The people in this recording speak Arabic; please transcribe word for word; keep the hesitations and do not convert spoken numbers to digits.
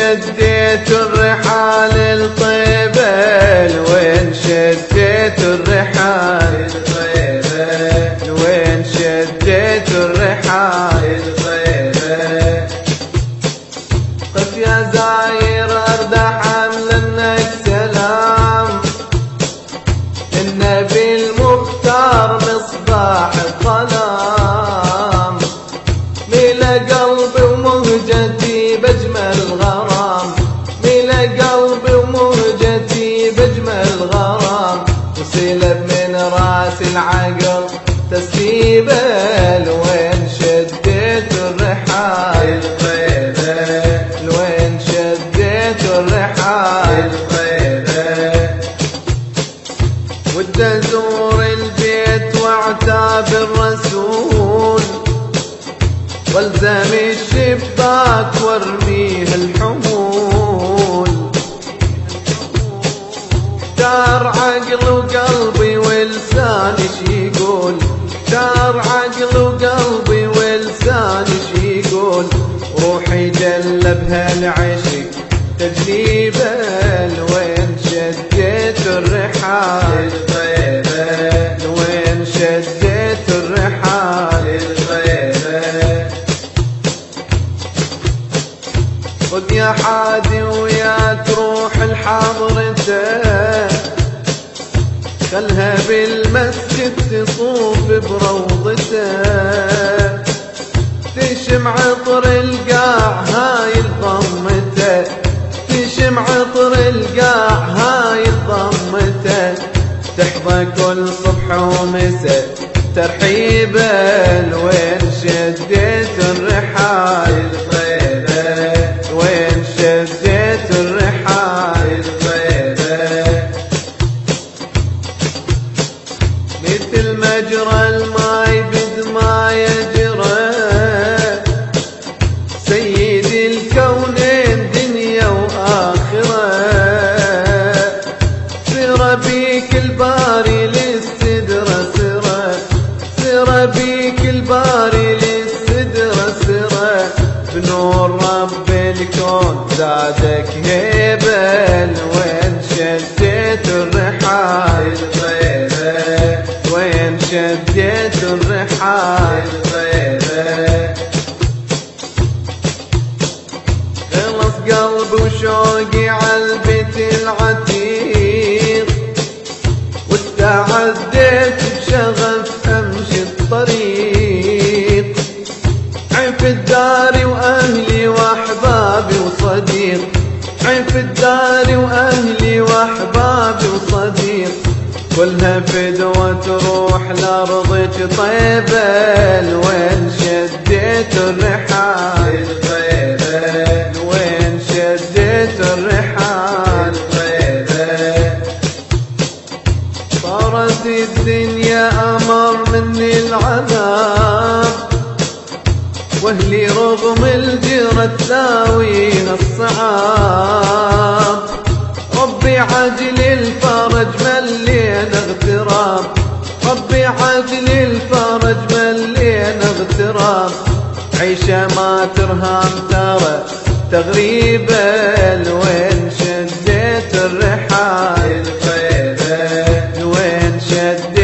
شديت الرحال الطيبة وين شديت الرحال الطيبة وين شديت الرحال الطيبة قف يا زاير أرض حمل لك سلام النبي المختار مصباح الظلام ملا قلبي ومهجتي بأجمل غرام ملا قلبي ومهجتي بأجمل غرام وسلب من راس العقل تسليبه لوين شديت الرحال الطيبة لوين شديت الرحال الطيبة ود ازور البيت واعتاب الرسول والزم الشباك وارميه الحمول دار عقل وقلبي ولساني شي يقول دار عقل وقلبي ولساني شي يقول روحي جلبها العشق تجليبه لوين شديت الرحال الطيبة لوين شديت الرحال الطيبة خذ يا حادي ويا تروح لحضرته خلها بالمسجد تطوف بروضته تشم عطر القاع هاي ضمته تشم عطر القاع هاي ضمته تحظى كل صبح ومساء ترحيبه لوين شديت الرحال الطيبة وين شديت الرحال الطيبة مثل مجرى الماي بدما يجرى سيد الكونين دنيا وآخرة سر بيك الباري للسدرة سرة سر بيك الباري للسدرة سرة بنور رب الكون زادك هيبة وين شديت الرحال الطيبة وين شديت الرحال الطيبة خلص قلبي وشوقي عالبيت العتيق واستعديت بشغف امشي الطريق عيف الداري واهلي واحبابي وصديق عيف الداري واهلي واحبابي وصديق كلها فدوة تروح لارضك طيبة لوين شديت الرحال الطيبة لوين شديت الرحال الطيبة صارت الدنيا امر مني العذاب واهلي رغم الجرة تساويها الصعاب ربي عجل الفرج ملينا اغتراب ربي عجل الفرج ملينا اغتراب عيشة ما ترهام ترى تغريبة لوين شديت الرحال الطيبة لوين شديت